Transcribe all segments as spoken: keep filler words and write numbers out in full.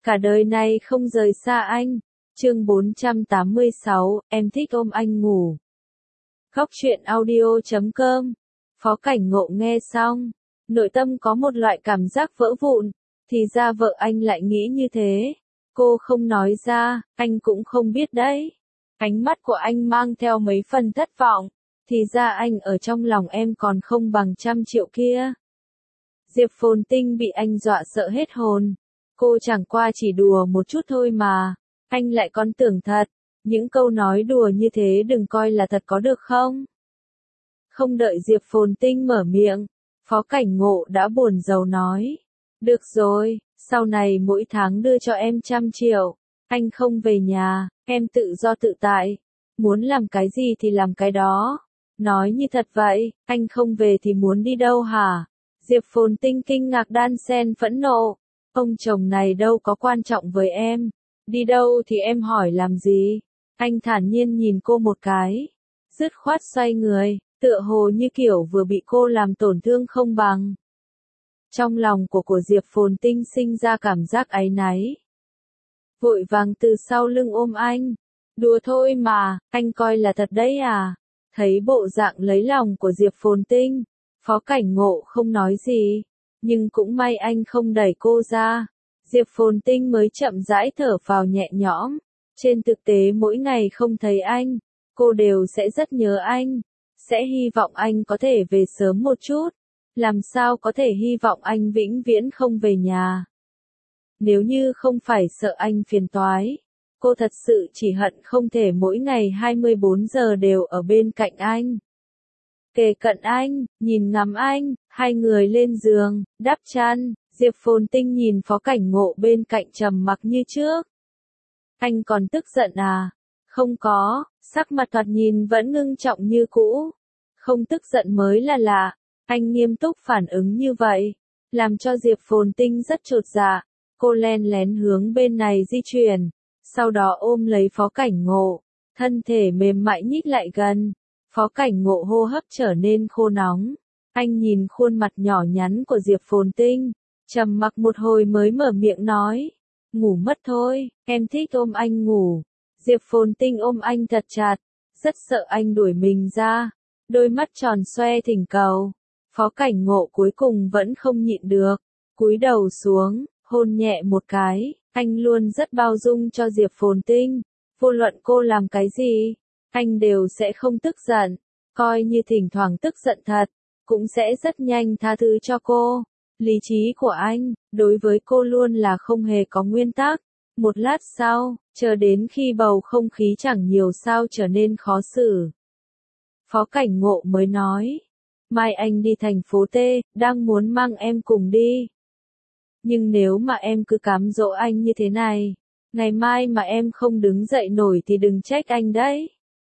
cả đời này không rời xa anh. Chương bốn trăm tám mươi sáu, em thích ôm anh ngủ. Góc truyện audio chấm com. Phó Cảnh Ngộ nghe xong, nội tâm có một loại cảm giác vỡ vụn, thì ra vợ anh lại nghĩ như thế. Cô không nói ra, anh cũng không biết đấy. Ánh mắt của anh mang theo mấy phần thất vọng, thì ra anh ở trong lòng em còn không bằng trăm triệu kia. Diệp Phồn Tinh bị anh dọa sợ hết hồn. Cô chẳng qua chỉ đùa một chút thôi mà, anh lại còn tưởng thật. Những câu nói đùa như thế đừng coi là thật có được không? Không đợi Diệp Phồn Tinh mở miệng, Phó Cảnh Ngộ đã buồn rầu nói. Được rồi, sau này mỗi tháng đưa cho em trăm triệu, anh không về nhà, em tự do tự tại, muốn làm cái gì thì làm cái đó. Nói như thật vậy, anh không về thì muốn đi đâu hả? Diệp Phồn Tinh kinh ngạc đan xen phẫn nộ. Ông chồng này đâu có quan trọng với em. Đi đâu thì em hỏi làm gì? Anh thản nhiên nhìn cô một cái. Dứt khoát xoay người, tựa hồ như kiểu vừa bị cô làm tổn thương không bằng. Trong lòng của của Diệp Phồn Tinh sinh ra cảm giác áy náy. Vội vàng từ sau lưng ôm anh. Đùa thôi mà, anh coi là thật đấy à? Thấy bộ dạng lấy lòng của Diệp Phồn Tinh, Phó Cảnh Ngộ không nói gì. Nhưng cũng may anh không đẩy cô ra. Diệp Phồn Tinh mới chậm rãi thở phào nhẹ nhõm. Trên thực tế mỗi ngày không thấy anh, cô đều sẽ rất nhớ anh. Sẽ hy vọng anh có thể về sớm một chút. Làm sao có thể hy vọng anh vĩnh viễn không về nhà. Nếu như không phải sợ anh phiền toái, cô thật sự chỉ hận không thể mỗi ngày hai mươi bốn giờ đều ở bên cạnh anh. Kề cận anh, nhìn ngắm anh, hai người lên giường, đắp chăn, Diệp Phồn Tinh nhìn Phó Cảnh Ngộ bên cạnh trầm mặc như trước. Anh còn tức giận à? Không có, sắc mặt thoạt nhìn vẫn ngưng trọng như cũ. Không tức giận mới là lạ, anh nghiêm túc phản ứng như vậy, làm cho Diệp Phồn Tinh rất chột dạ. Cô len lén hướng bên này di chuyển, sau đó ôm lấy Phó Cảnh Ngộ, thân thể mềm mại nhích lại gần. Phó Cảnh Ngộ hô hấp trở nên khô nóng. Anh nhìn khuôn mặt nhỏ nhắn của Diệp Phồn Tinh, trầm mặc một hồi mới mở miệng nói. Ngủ mất thôi, em thích ôm anh ngủ. Diệp Phồn Tinh ôm anh thật chặt, rất sợ anh đuổi mình ra. Đôi mắt tròn xoe thỉnh cầu. Phó Cảnh Ngộ cuối cùng vẫn không nhịn được, cúi đầu xuống, hôn nhẹ một cái. Anh luôn rất bao dung cho Diệp Phồn Tinh. Vô luận cô làm cái gì, anh đều sẽ không tức giận. Coi như thỉnh thoảng tức giận thật, cũng sẽ rất nhanh tha thứ cho cô. Lý trí của anh, đối với cô luôn là không hề có nguyên tắc. Một lát sau, chờ đến khi bầu không khí chẳng nhiều sao trở nên khó xử. Phó Cảnh Ngộ mới nói. Mai anh đi thành phố T, đang muốn mang em cùng đi. Nhưng nếu mà em cứ cám dỗ anh như thế này, ngày mai mà em không đứng dậy nổi thì đừng trách anh đấy.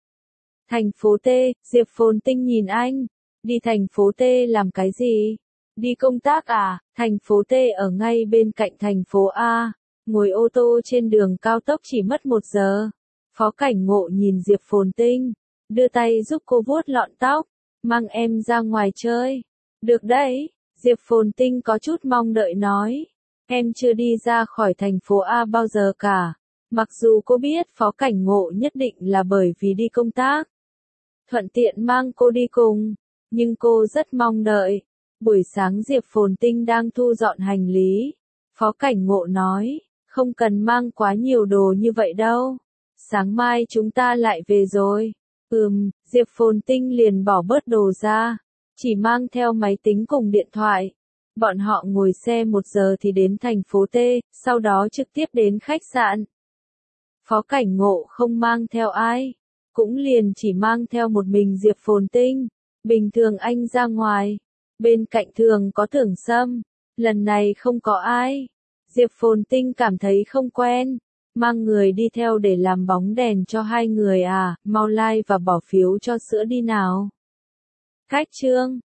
Thành phố T, Diệp Phồn Tinh nhìn anh. Đi thành phố T làm cái gì? Đi công tác à? Thành phố T ở ngay bên cạnh thành phố A. Ngồi ô tô trên đường cao tốc chỉ mất một giờ. Phó Cảnh Ngộ nhìn Diệp Phồn Tinh, đưa tay giúp cô vuốt lọn tóc. Mang em ra ngoài chơi. Được đấy. Diệp Phồn Tinh có chút mong đợi nói. Em chưa đi ra khỏi thành phố A bao giờ cả. Mặc dù cô biết Phó Cảnh Ngộ nhất định là bởi vì đi công tác. Thuận tiện mang cô đi cùng. Nhưng cô rất mong đợi. Buổi sáng Diệp Phồn Tinh đang thu dọn hành lý. Phó Cảnh Ngộ nói. Không cần mang quá nhiều đồ như vậy đâu. Sáng mai chúng ta lại về rồi. Ừm, Diệp Phồn Tinh liền bỏ bớt đồ ra. Chỉ mang theo máy tính cùng điện thoại. Bọn họ ngồi xe một giờ thì đến thành phố T, sau đó trực tiếp đến khách sạn. Phó Cảnh Ngộ không mang theo ai, cũng liền chỉ mang theo một mình Diệp Phồn Tinh. Bình thường anh ra ngoài, bên cạnh thường có Tưởng Sâm, lần này không có ai. Diệp Phồn Tinh cảm thấy không quen, mang người đi theo để làm bóng đèn cho hai người à, mau like và bỏ phiếu cho sữa đi nào. Cách chương